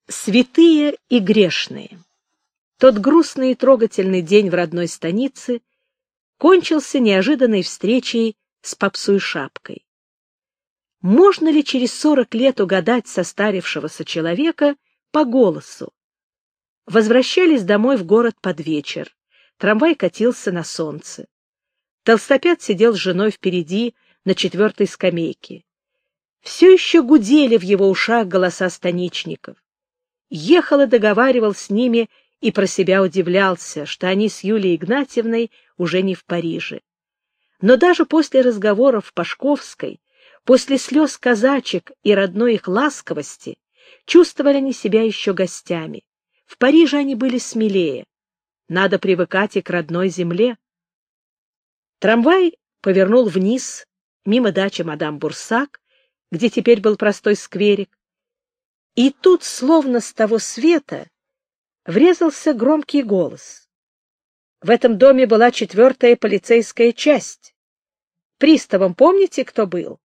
Святые и грешные. Тот грустный и трогательный день в родной станице кончился неожиданной встречей с Попсуй Шапкой. Можно ли через 40 лет угадать состарившегося человека по голосу? Возвращались домой в город под вечер. Трамвай катился на солнце. Толстопят сидел с женой впереди на 4-й скамейке. Все еще гудели в его ушах голоса станичников. Ехал и договаривал с ними и про себя удивлялся, что они с Юлией Игнатьевной уже не в Париже. Но даже после разговоров в Пашковской, после слез казачек и родной их ласковости, чувствовали они себя еще гостями. В Париже они были смелее. Надо привыкать и к родной земле. Трамвай повернул вниз, мимо дачи мадам Бурсак, где теперь был простой скверик. И тут, словно с того света, врезался громкий голос. В этом доме была 4-я полицейская часть. Приставом помните, кто был?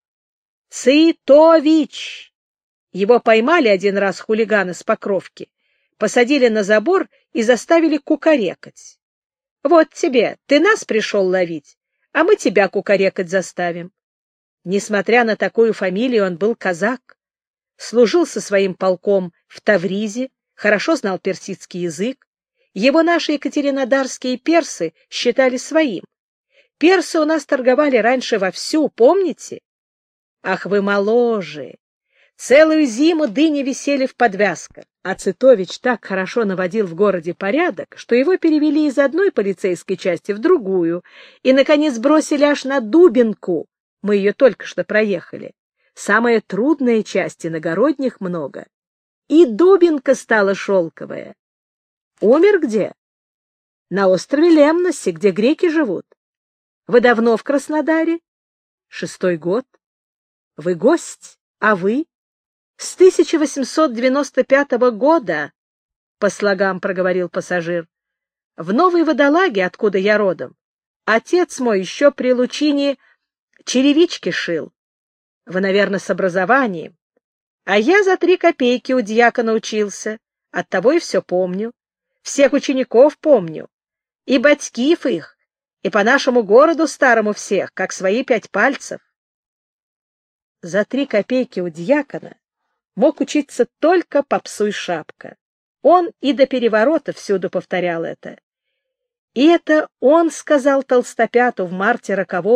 Цитович. Его поймали один раз хулиганы с Покровки, посадили на забор и заставили кукарекать. Вот тебе, ты нас пришел ловить, а мы тебя кукарекать заставим. Несмотря на такую фамилию, он был казак. Служил со своим полком в Тавризе, хорошо знал персидский язык. Его наши екатеринодарские персы считали своим. Персы у нас торговали раньше вовсю, помните? Ах, вы моложе! Целую зиму дыни висели в подвязках, а Цитович так хорошо наводил в городе порядок, что его перевели из одной полицейской части в другую и, наконец, бросили аж на Дубинку. Мы ее только что проехали. Самая трудная часть, иногородних много. И Дубинка стала шелковая. Умер где? На острове Лемносе, где греки живут. Вы давно в Краснодаре? 6-й год. Вы гость, а вы? С 1895 года, по слогам проговорил пассажир. В Новой Водолаге, откуда я родом, отец мой еще при Лучине черевички шил. Вы, наверное, с образованием. А я за 3 копейки у дьякона учился. Оттого и все помню. Всех учеников помню. И батькив их, и по нашему городу старому всех, как свои 5 пальцев. За 3 копейки у дьякона мог учиться только Попсуй Шапка. Он и до переворота всюду повторял это. И это он сказал Толстопяту в марте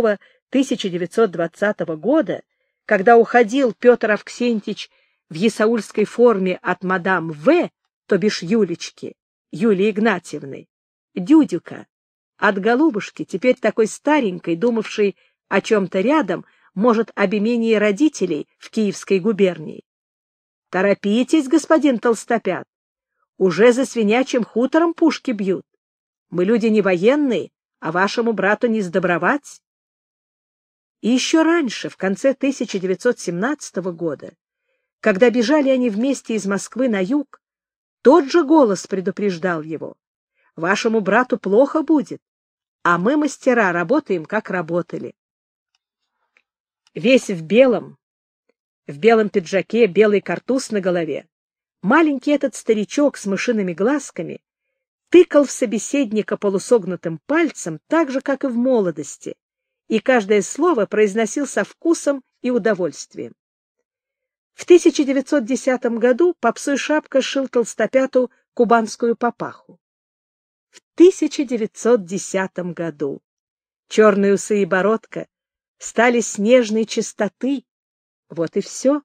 1920 года, когда уходил Петр Авксентьич в есаульской форме от мадам В., то бишь Юлечки, Юлии Игнатьевны, дюдюка, от голубушки, теперь такой старенькой, думавшей о чем-то рядом, может, об имении родителей в Киевской губернии. Торопитесь, господин Толстопят, уже за Свинячьим хутором пушки бьют. Мы люди не военные, а вашему брату не сдобровать. И еще раньше, в конце 1917 года, когда бежали они вместе из Москвы на юг, тот же голос предупреждал его. Вашему брату плохо будет, а мы, мастера, работаем, как работали. Весь в белом пиджаке, белый картуз на голове, маленький этот старичок с мышиными глазками тыкал в собеседника полусогнутым пальцем так же, как и в молодости, и каждое слово произносил со вкусом и удовольствием. В 1910 году Попсуй Шапка шил Толстопяту кубанскую папаху. В 1910 году черные усы и бородка стали снежной чистоты. Вот и все.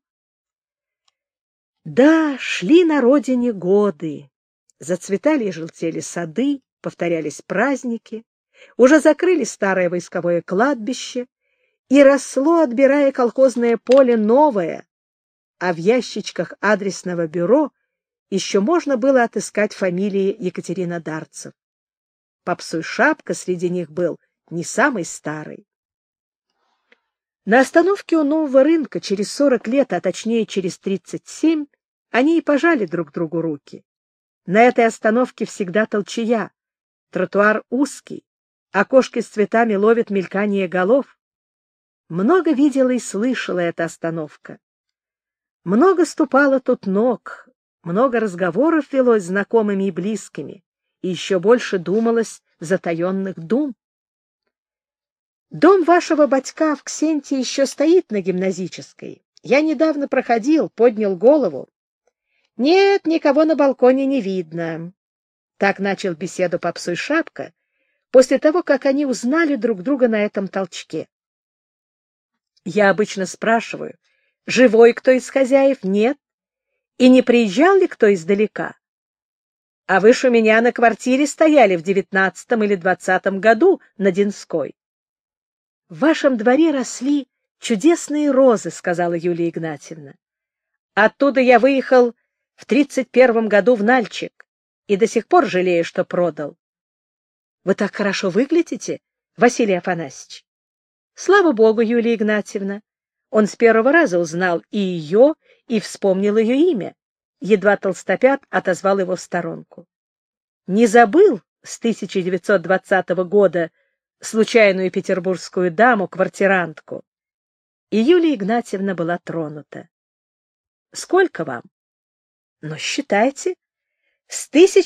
Да, шли на родине годы. Зацветали и желтели сады, повторялись праздники. Уже закрыли старое войсковое кладбище, и росло, отбирая колхозное поле, новое, а в ящичках адресного бюро еще можно было отыскать фамилии екатеринодарцев. Попсуй Шапка среди них был не самый старый. На остановке у Нового рынка через 40 лет, а точнее через 37, они и пожали друг другу руки. На этой остановке всегда толчая, тротуар узкий, окошки с цветами ловят мелькание голов. Много видела и слышала эта остановка. Много ступало тут ног, Много разговоров велось с знакомыми и близкими, и еще больше думалось затаенных дум. Дом вашего батька в Ксенте еще стоит на Гимназической. Я недавно проходил, поднял голову. Нет, никого на балконе не видно. Так начал беседу Попсуй Шапка после того, как они узнали друг друга на этом толчке. Я обычно спрашиваю, живой кто из хозяев? Нет. И не приезжал ли кто издалека? А вы ж у меня на квартире стояли в 19 или 20 году на Динской. — В вашем дворе росли чудесные розы, — сказала Юлия Игнатьевна. — Оттуда я выехал в 31 году в Нальчик и до сих пор жалею, что продал. — Вы так хорошо выглядите, Василий Афанасьевич. — Слава Богу, Юлия Игнатьевна. Он с первого раза узнал и ее, и вспомнил ее имя. Едва Толстопят отозвал его в сторонку. Не забыл с 1920 года случайную петербургскую даму-квартирантку. И Юлия Игнатьевна была тронута. — Сколько вам? — Ну, считайте. С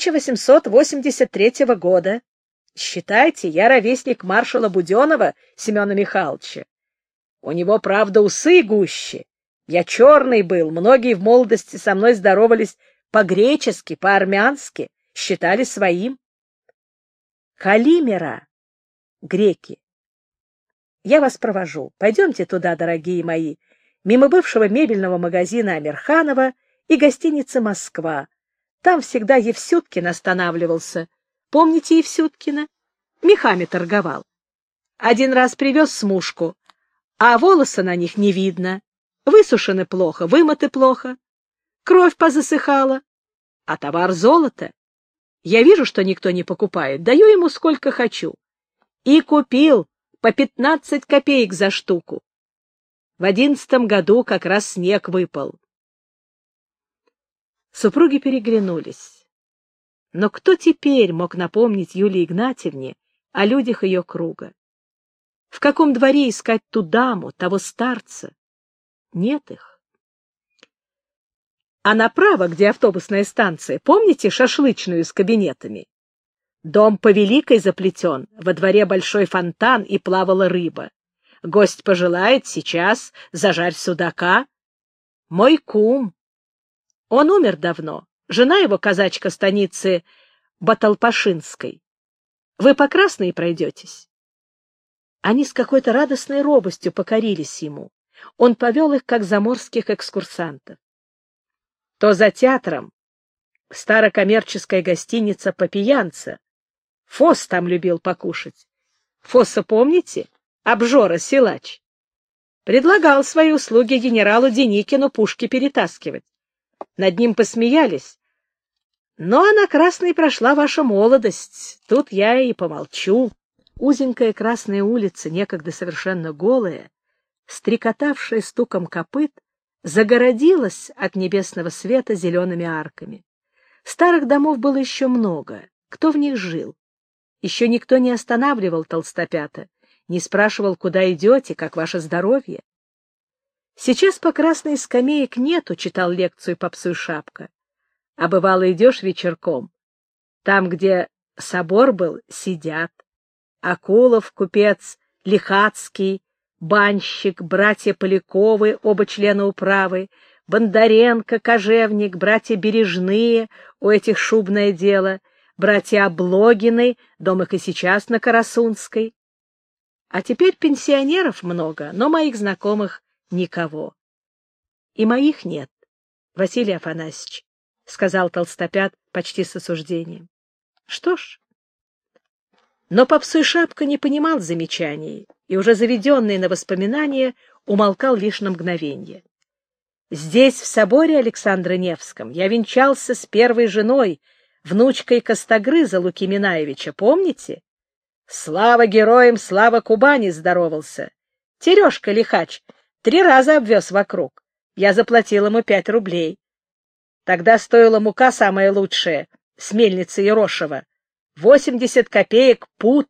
1883 года. Считайте, я ровесник маршала Буденова Семена Михайловича. У него, правда, усы гуще. Я черный был, многие в молодости со мной здоровались по-гречески, по-армянски, считали своим. Калимера, греки. Я вас провожу. Пойдемте туда, дорогие мои, мимо бывшего мебельного магазина Амирханова и гостиницы «Москва». Там всегда Евсюткин останавливался. Помните Евсюткина? Мехами торговал. Один раз привез смушку, а волоса на них не видно. Высушены плохо, вымыты плохо. Кровь позасыхала, а товар золото. Я вижу, что никто не покупает, даю ему сколько хочу. И купил по 15 копеек за штуку. В 11 году как раз снег выпал. Супруги переглянулись. Но кто теперь мог напомнить Юлии Игнатьевне о людях ее круга? В каком дворе искать ту даму, того старца? Нет их. А направо, где автобусная станция, помните шашлычную с кабинетами? Дом по Великой заплетен, во дворе большой фонтан и плавала рыба. Гость пожелает, сейчас зажарь судака. Мой кум. Он умер давно. Жена его казачка станицы Баталпашинской. Вы по Красной пройдетесь? Они с какой-то радостной робостью покорились ему. Он повел их, как заморских экскурсантов. То за театром старокоммерческая гостиница «Попиянца». Фос там любил покушать. Фосса помните? Обжора, силач. Предлагал свои услуги генералу Деникину пушки перетаскивать. Над ним посмеялись. Ну, а на Красной прошла ваша молодость. Тут я и помолчу. Узенькая Красная улица, некогда совершенно голая, стрекотавшая стуком копыт, загородилась от небесного света зелеными арками. Старых домов было еще много. Кто в них жил? Еще никто не останавливал Толстопята, не спрашивал, куда идете, как ваше здоровье. Сейчас по Красной скамеек нету, читал лекцию Попсуй Шапка. А бывало, идешь вечерком. Там, где собор был, сидят. Акулов, купец, Лихацкий, банщик, братья Поляковы, оба члена управы, Бондаренко, кожевник, братья Бережные, у этих шубное дело, братья Облогины, дом их и сейчас на Карасунской. А теперь пенсионеров много, но моих знакомых никого. И моих нет, Василий Афанасьевич, — сказал Толстопят почти с осуждением. Что ж. Но Попсуй Шапка не понимал замечаний и, уже заведенный на воспоминания, умолкал лишь на мгновенье. Здесь, в соборе Александра Невском, я венчался с первой женой, внучкой Костогрыза Луки Минаевича, помните? Слава героям, слава Кубани, здоровался. Терешка лихач 3 раза обвез вокруг. Я заплатил ему 5 рублей. Тогда стоила мука самая лучшая, с мельницы Ерошева. 80 копеек пуд.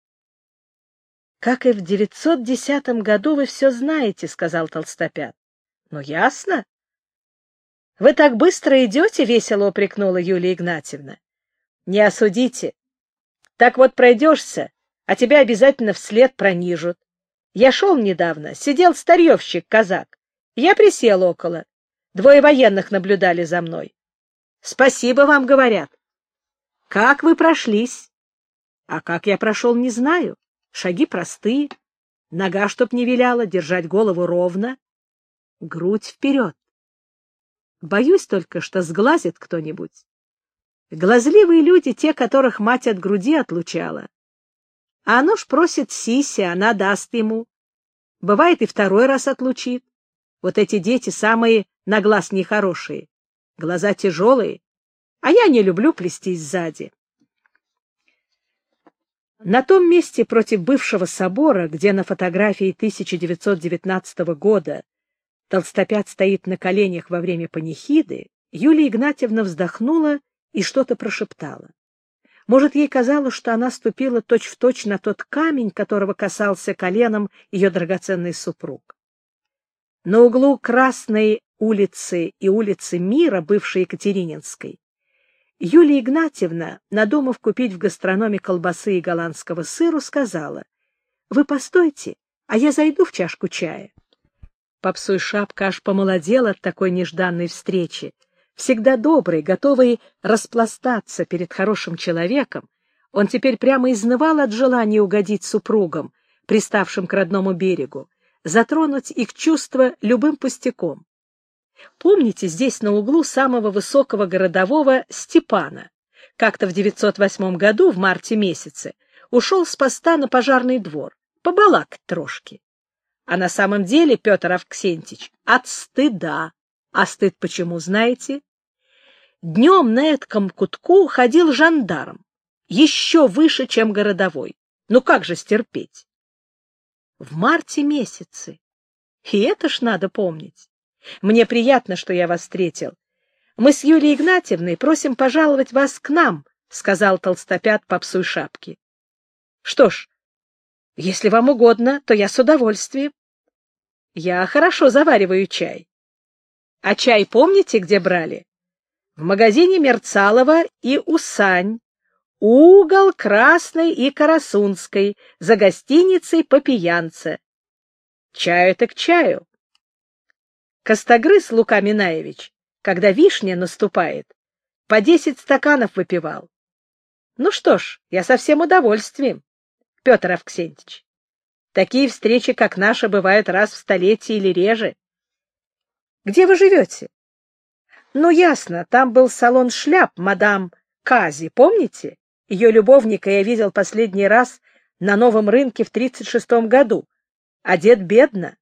— Как и в 910 году вы все знаете, — сказал Толстопят. — Ну, ясно. Вы так быстро идете, — весело упрекнула Юлия Игнатьевна. — Не осудите. Так вот пройдешься, а тебя обязательно вслед пронижут. Я шел недавно, сидел старьевщик-казак. Я присел около. 2 военных наблюдали за мной. Спасибо вам, говорят. Как вы прошлись? А как я прошел, не знаю. Шаги простые. Нога, чтоб не виляла, держать голову ровно. Грудь вперед. Боюсь только, что сглазит кто-нибудь. Глазливые люди, те, которых мать от груди отлучала. А оно ж просит сиси, она даст ему. Бывает, и 2 раз отлучит. Вот эти дети самые на глаз нехорошие. Глаза тяжелые, а я не люблю плестись сзади. На том месте против бывшего собора, где на фотографии 1919 года Толстопят стоит на коленях во время панихиды, Юлия Игнатьевна вздохнула и что-то прошептала. Может, ей казалось, что она ступила точь-в-точь на тот камень, которого касался коленом ее драгоценный супруг. На углу Красной улицы и улицы Мира, бывшей Екатерининской, Юлия Игнатьевна, надумав купить в гастрономе колбасы и голландского сыру, сказала: «Вы постойте, а я зайду в чашку чая». Попсуй Шапка аж помолодел от такой нежданной встречи. Всегда добрый, готовый распластаться перед хорошим человеком, он теперь прямо изнывал от желания угодить супругам, приставшим к родному берегу, затронуть их чувства любым пустяком. Помните, здесь на углу самого высокого городового Степана как-то в 908 году, в марте месяце, ушел с поста на пожарный двор, побалакать трошки. А на самом деле Петр Авксентьич от стыда. А стыд почему, знаете? Днем на этом кутку ходил жандарм, еще выше, чем городовой. Ну как же стерпеть? В марте месяце. И это ж надо помнить. Мне приятно, что я вас встретил. Мы с Юлией Игнатьевной просим пожаловать вас к нам, — сказал Толстопят Попсуй Шапки. — Что ж, если вам угодно, то я с удовольствием. Я хорошо завариваю чай. А чай помните, где брали? В магазине Мерцалова и Усань, угол Красной и Карасунской, за гостиницей Попиянца. Чаю так чаю. Костогрыз Лука Минаевич, когда вишня наступает, по 10 стаканов выпивал. Ну что ж, я со всем удовольствием, Петр Авксентьич. Такие встречи, как наша, бывают раз в столетие или реже. Где вы живете? Ну, ясно, там был салон шляп мадам Кази, помните? Ее любовника я видел последний раз на Новом рынке в 1936 году. Одет бедно.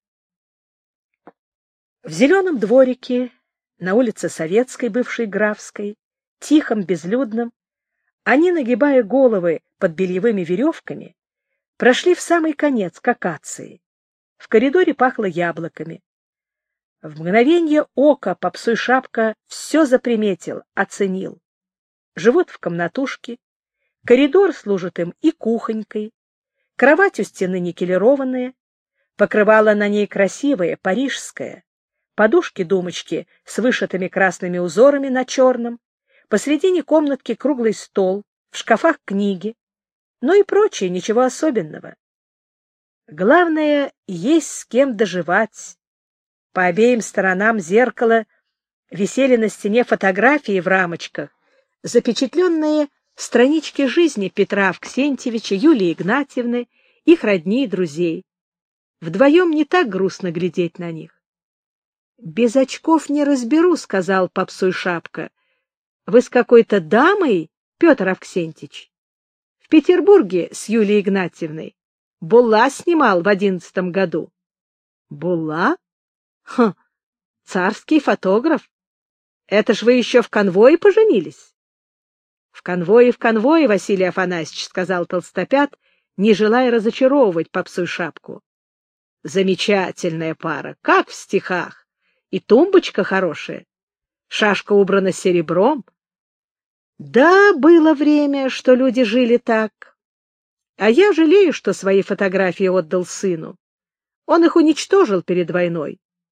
В зеленом дворике, на улице Советской, бывшей Графской, тихом, безлюдном, они, нагибая головы под бельевыми веревками, прошли в самый конец к акации. В коридоре пахло яблоками. В мгновение ока Попсуй Шапка все заприметил, оценил. Живут в комнатушке, коридор служит им и кухонькой, кровать у стены никелированная, покрывало на ней красивое, парижское, подушки-думочки с вышитыми красными узорами на черном, посредине комнатки круглый стол, в шкафах книги, ну и прочее, ничего особенного. Главное, есть с кем доживать. По обеим сторонам зеркала висели на стене фотографии в рамочках, запечатленные странички жизни Петра Авксентьевича, Юлии Игнатьевны, их родни и друзей. Вдвоем не так грустно глядеть на них. — Без очков не разберу, — сказал Попсуй Шапка. — Вы с какой-то дамой, Петр Авксентьич? В Петербурге с Юлией Игнатьевной. Булла снимал в 11 году. — Булла? Хм, царский фотограф. Это ж вы еще в конвое поженились? — В конвое, Василий Афанасьевич, — сказал Толстопят, не желая разочаровывать Попсуй Шапку. — Замечательная пара, как в стихах. И тумбочка хорошая. Шашка убрана серебром. Да, было время, что люди жили так. А я жалею, что свои фотографии отдал сыну. Он их уничтожил перед войной.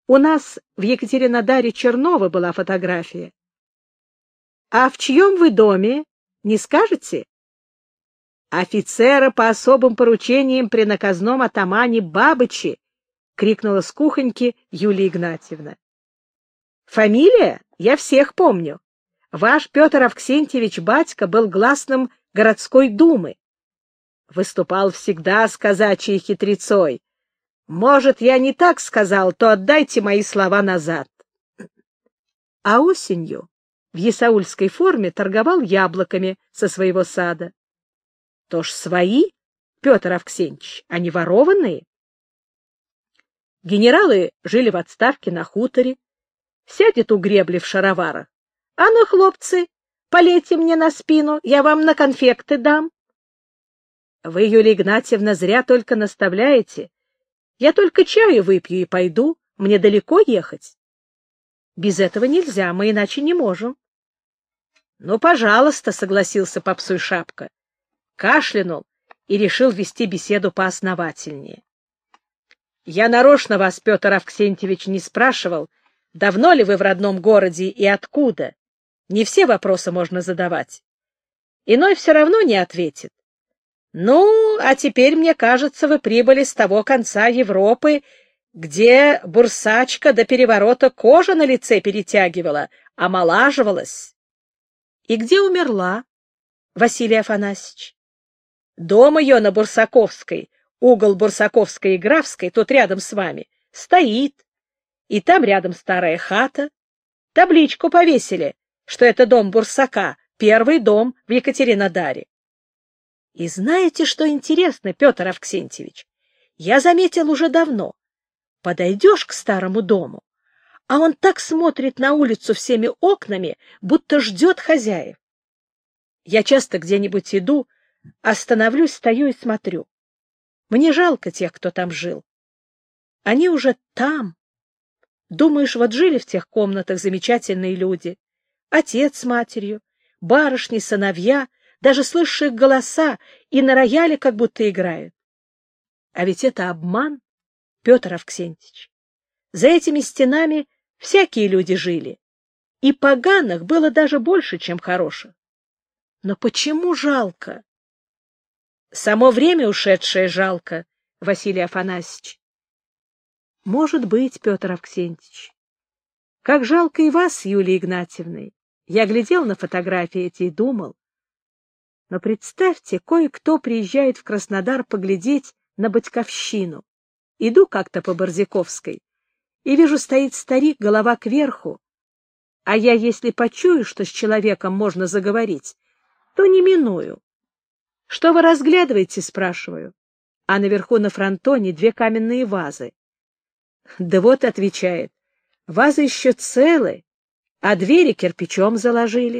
У нас в Екатеринодаре Чернова была фотография. А в чьем вы доме, не скажете? Офицера по особым поручениям при наказном атамане Бабычи, крикнула с кухоньки Юлия Игнатьевна. Фамилия? Я всех помню. Ваш Петр Авксентьевич батька был гласным городской думы. Выступал всегда с казачьей хитрецой. Может, я не так сказал, то отдайте мои слова назад. А осенью в есаульской форме торговал яблоками со своего сада. То ж свои, Петр Авксентьевич, а не ворованные. Генералы жили в отставке на хуторе, сядет у гребли в шароварах. А ну, хлопцы, полейте мне на спину, я вам на конфекты дам. Вы, Юлия Игнатьевна, зря только наставляете. Я только чаю выпью и пойду, мне далеко ехать. Без этого нельзя, мы иначе не можем. Ну, пожалуйста, согласился Попсуй Шапка. Кашлянул и решил вести беседу поосновательнее. Я нарочно вас, Петр Авксентьевич, не спрашивал, давно ли вы в родном городе и откуда. Не все вопросы можно задавать. Иной все равно не ответит. Ну, а теперь, мне кажется, вы прибыли с того конца Европы, где бурсачка до переворота кожа на лице перетягивала, омолаживалась. И где умерла, Василий Афанасьевич? Дом ее на Бурсаковской, угол Бурсаковской и Графской, тут рядом с вами, стоит. И там рядом старая хата. Табличку повесили, что это дом Бурсака, первый дом в Екатеринодаре. И знаете, что интересно, Петр Авксентьевич? Я заметил уже давно. Подойдешь к старому дому, а он так смотрит на улицу всеми окнами, будто ждет хозяев. Я часто где-нибудь иду, остановлюсь, стою и смотрю. Мне жалко тех, кто там жил. Они уже там. Думаешь, вот жили в тех комнатах замечательные люди. Отец с матерью, барышни, сыновья, даже слышишь их голоса, и на рояле как будто играют. А ведь это обман, Петр Авксентьевич. За этими стенами всякие люди жили, и поганых было даже больше, чем хороших. Но почему жалко? Само время ушедшее жалко, Василий Афанасьевич. Может быть, Петр Авксентьевич. Как жалко и вас, Юлии Игнатьевны. Я глядел на фотографии эти и думал. Но представьте, кое-кто приезжает в Краснодар поглядеть на Батьковщину. Иду как-то по Борзяковской и вижу, стоит старик, голова кверху. А я, если почую, что с человеком можно заговорить, то не миную. — Что вы разглядываете? — спрашиваю. А наверху на фронтоне 2 каменные вазы. — Да вот, — отвечает, — вазы еще целы, а двери кирпичом заложили.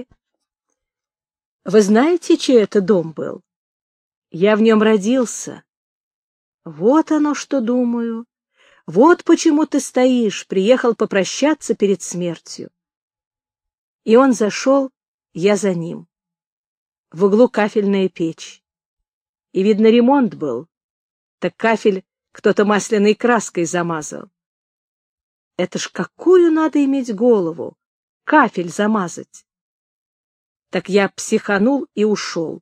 Вы знаете, чей это дом был? Я в нем родился. Вот оно что думаю. Вот почему ты стоишь, приехал попрощаться перед смертью. И он зашел, я за ним. В углу кафельная печь. И, видно, ремонт был. Так кафель кто-то масляной краской замазал. Это ж какую надо иметь голову, кафель замазать. Так я психанул и ушел.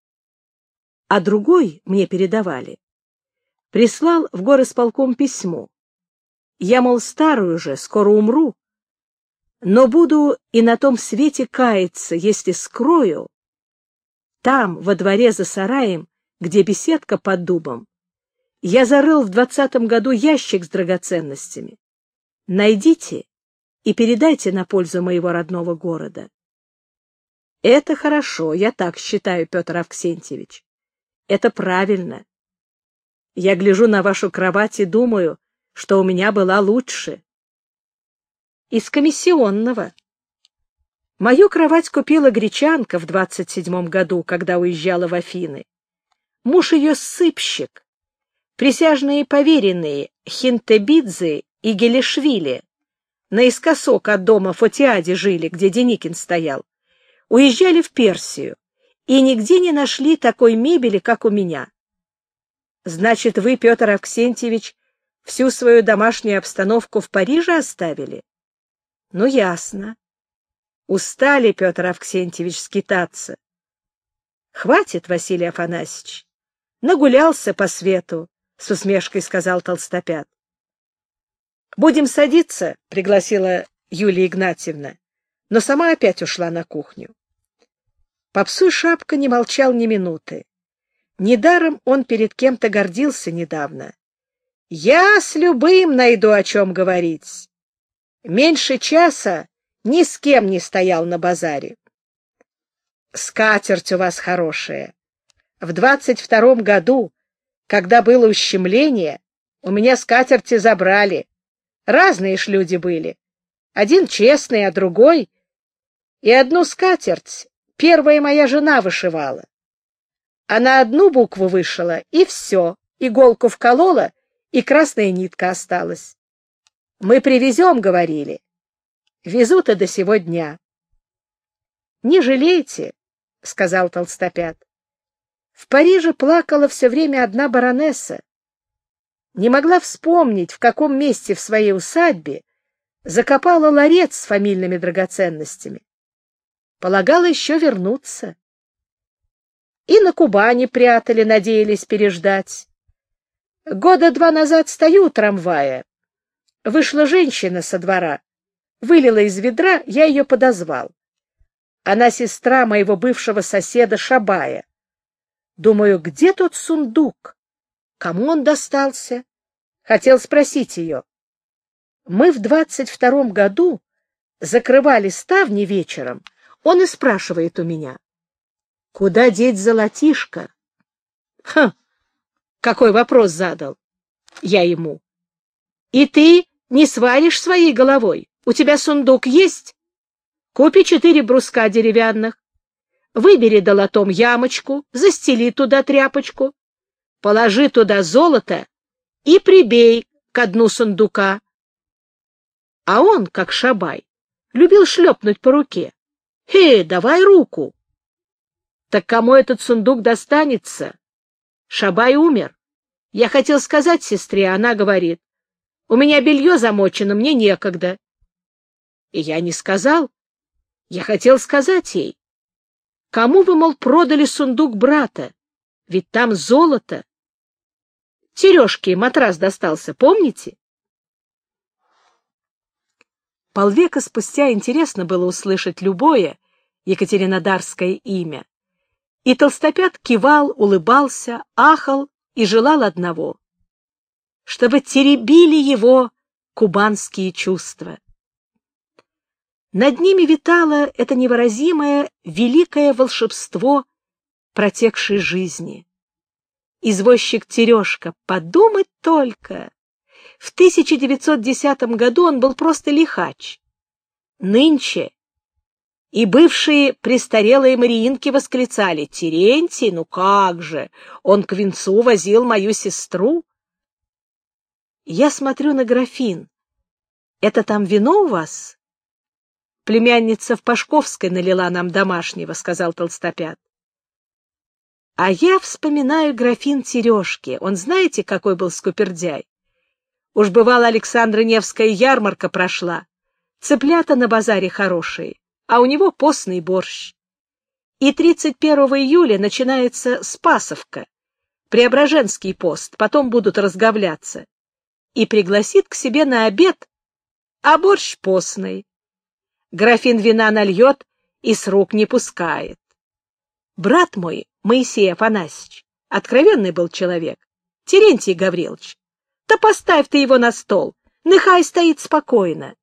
А другой мне передавали. Прислал в горисполком письмо. Я, мол, старый уже, скоро умру, но буду и на том свете каяться, если скрою. Там, во дворе за сараем, где беседка под дубом, я зарыл в 20-м году ящик с драгоценностями. Найдите и передайте на пользу моего родного города. Это хорошо, я так считаю, Петр Авксентьевич. Это правильно. Я гляжу на вашу кровать и думаю, что у меня была лучше. Из комиссионного. Мою кровать купила гречанка в 27-м году, когда уезжала в Афины. Муж ее сыпщик. Присяжные поверенные Хинтебидзе и Гелешвили наискосок от дома Фотиади жили, где Деникин стоял. Уезжали в Персию и нигде не нашли такой мебели, как у меня. Значит, вы, Петр Авксентьевич, Всю свою домашнюю обстановку в Париже оставили? Ну, ясно. Устали, Петр Авксентьевич, скитаться. Хватит, Василий Афанасьевич. Нагулялся по свету, — с усмешкой сказал Толстопят. — Будем садиться, — пригласила Юлия Игнатьевна, но сама опять ушла на кухню. Попсуй Шапка не молчал ни минуты. Недаром он перед кем-то гордился недавно. «Я с любым найду, о чем говорить». Меньше часа ни с кем не стоял на базаре. Скатерть у вас хорошая. В 22-м году, когда было ущемление, у меня скатерти забрали. Разные ж люди были. Один честный, а другой... И одну скатерть первая моя жена вышивала. Она одну букву вышила, и все. Иголку вколола, и красная нитка осталась. Мы привезем, говорили. Везут и до сего дня. — Не жалейте, — сказал Толстопят. В Париже плакала все время одна баронесса. Не могла вспомнить, в каком месте в своей усадьбе закопала ларец с фамильными драгоценностями. Полагала еще вернуться. И на Кубани прятали, надеялись переждать. Года 2 назад стою у трамвая. Вышла женщина со двора, вылила из ведра, я ее подозвал. Она сестра моего бывшего соседа Шабая. Думаю, где тот сундук? Кому он достался? Хотел спросить ее. Мы в 22-м году закрывали ставни вечером. Он и спрашивает у меня. Куда деть золотишко? Хм, какой вопрос задал я ему. И ты не сваришь своей головой? У тебя сундук есть? Купи 4 бруска деревянных, выбери долотом ямочку, застели туда тряпочку, положи туда золото и прибей ко дну сундука. А он, как Шабай, любил шлепнуть по руке. Давай руку! Так кому этот сундук достанется? Шабай умер. Я хотел сказать сестре, она говорит, у меня белье замочено, мне некогда. И я не сказал. Я хотел сказать ей, кому вы, мол, продали сундук брата? Ведь там золото. Сережке матрас достался, помните? Полвека спустя интересно было услышать любое екатеринодарское имя. И Толстопят кивал, улыбался, ахал и желал одного — чтобы теребили его кубанские чувства. Над ними витало это невыразимое великое волшебство протекшей жизни. Извозчик Терешка, подумать только! В 1910 году он был просто лихач. Нынче и бывшие престарелые мариинки восклицали: «Терентий, ну как же, он к венцу возил мою сестру». Я смотрю на графин. Это там вино у вас? Племянница в Пашковской налила нам домашнего, — сказал Толстопят. А я вспоминаю графин Терешки. Он знаете, какой был скупердяй? Уж бывало, Александра Невская ярмарка прошла. Цыплята на базаре хорошие, а у него постный борщ. И 31 июля начинается Спасовка, Преображенский пост, потом будут разговляться. И пригласит к себе на обед, а борщ постный. Графин вина нальет и с рук не пускает. Брат мой, Моисей Афанасьевич, откровенный был человек, Терентий Гаврилович, да поставь ты его на стол, нехай стоит спокойно.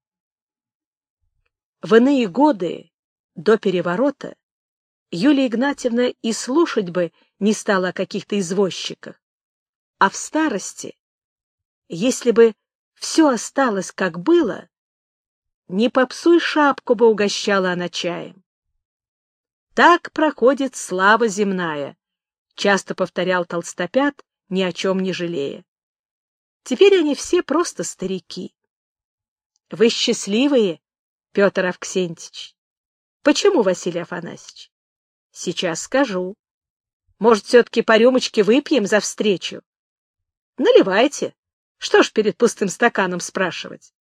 В иные годы, до переворота, Юлия Игнатьевна и слушать бы не стала о каких-то извозчиках. А в старости, если бы все осталось, как было, не попсуй Шапку бы угощала она чаем. Так проходит слава земная, — часто повторял Толстопят, ни о чем не жалея. Теперь они все просто старики. Вы счастливые, Петр Авксентьевич? Почему, Василий Афанасьевич? Сейчас скажу. Может, все-таки по рюмочке выпьем за встречу? Наливайте, Что ж перед пустым стаканом спрашивать?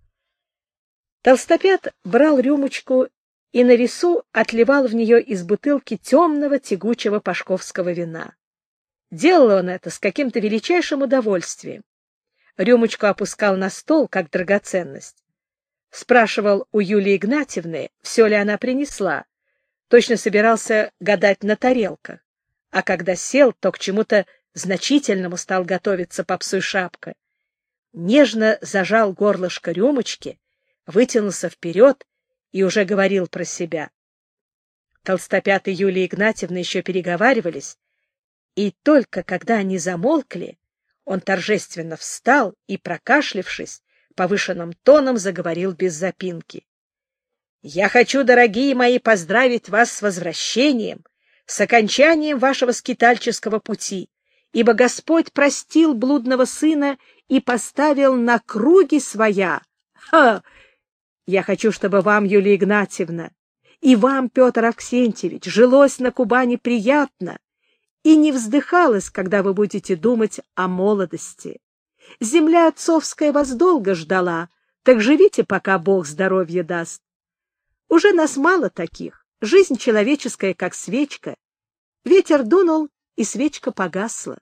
Толстопят брал рюмочку и на весу отливал в нее из бутылки темного тягучего пашковского вина. Делал он это с каким-то величайшим удовольствием. Рюмочку опускал на стол, как драгоценность. Спрашивал у Юлии Игнатьевны, все ли она принесла. Точно собирался гадать на тарелках. А когда сел, то к чему-то значительному стал готовиться Попсуй Шапка. Нежно зажал горлышко рюмочки, вытянулся вперед и уже говорил про себя. Толстопят и Юлия Игнатьевна еще переговаривались, и только когда они замолкли, он торжественно встал и, прокашлявшись, повышенным тоном заговорил без запинки. «Я хочу, дорогие мои, поздравить вас с возвращением, с окончанием вашего скитальческого пути, ибо Господь простил блудного сына и поставил на круги своя. Ха! Я хочу, чтобы вам, Юлия Игнатьевна, и вам, Петр Авксентьевич, жилось на Кубани приятно и не вздыхалось, когда вы будете думать о молодости. Земля отцовская вас долго ждала, так живите, пока Бог здоровье даст. Уже нас мало таких, жизнь человеческая, как свечка. Ветер дунул, и свечка погасла».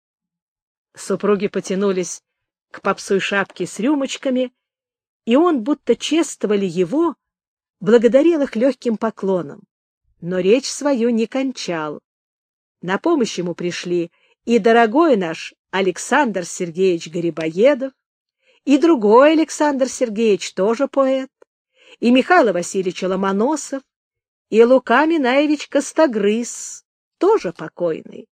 Супруги потянулись к Попсуй Шапке с рюмочками, и он, будто чествовали его, благодарил их легким поклоном, но речь свою не кончал. На помощь ему пришли и дорогой наш Александр Сергеевич Грибоедов, и другой Александр Сергеевич, тоже поэт, и Михаил Васильевич Ломоносов, и Лука Минаевич Костогрыз, тоже покойный.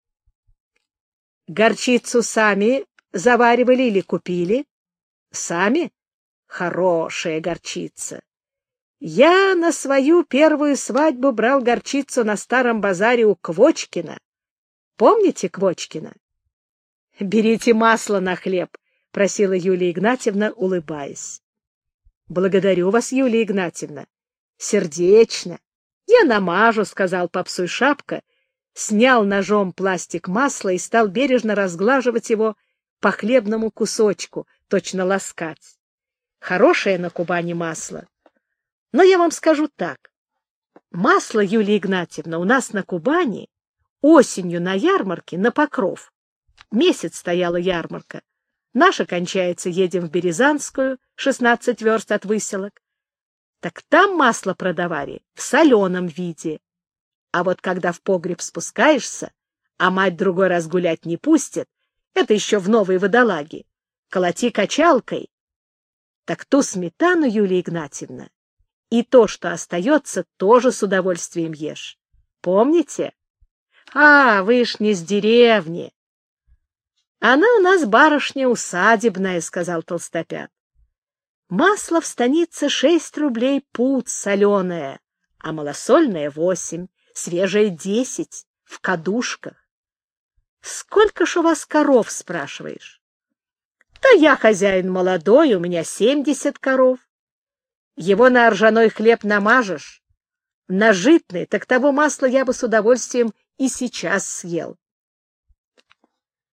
Горчицу сами заваривали или купили? Сами? Хорошая горчица. Я на свою первую свадьбу брал горчицу на старом базаре у Квочкина. Помните Квочкина? — Берите масло на хлеб, — просила Юлия Игнатьевна, улыбаясь. — Благодарю вас, Юлия Игнатьевна. Сердечно. Я намажу, — сказал Попсуй Шапка, снял ножом пластик масла и стал бережно разглаживать его по хлебному кусочку, точно ласкать. Хорошее на Кубани масло. Но я вам скажу так. Масло, Юлия Игнатьевна, у нас на Кубани осенью на ярмарке на Покров. Месяц стояла ярмарка. Наша кончается, едем в Березанскую, 16 верст от Выселок. Так там масло продавали в соленом виде. А вот когда в погреб спускаешься, а мать другой раз гулять не пустит, это еще в новой водолаге, колоти качалкой. Так ту сметану, Юлия Игнатьевна, и то, что остается, тоже с удовольствием ешь. Помните? А, вы ж не с деревни. Она у нас барышня усадебная, — сказал Толстопят. Масло в станице 6 рублей пуд соленое, а малосольное 8, свежее 10, в кадушках. Сколько ж у вас коров, спрашиваешь? Да я хозяин молодой, у меня 70 коров. Его на ржаной хлеб намажешь, на житный, так того масла я бы с удовольствием и сейчас съел.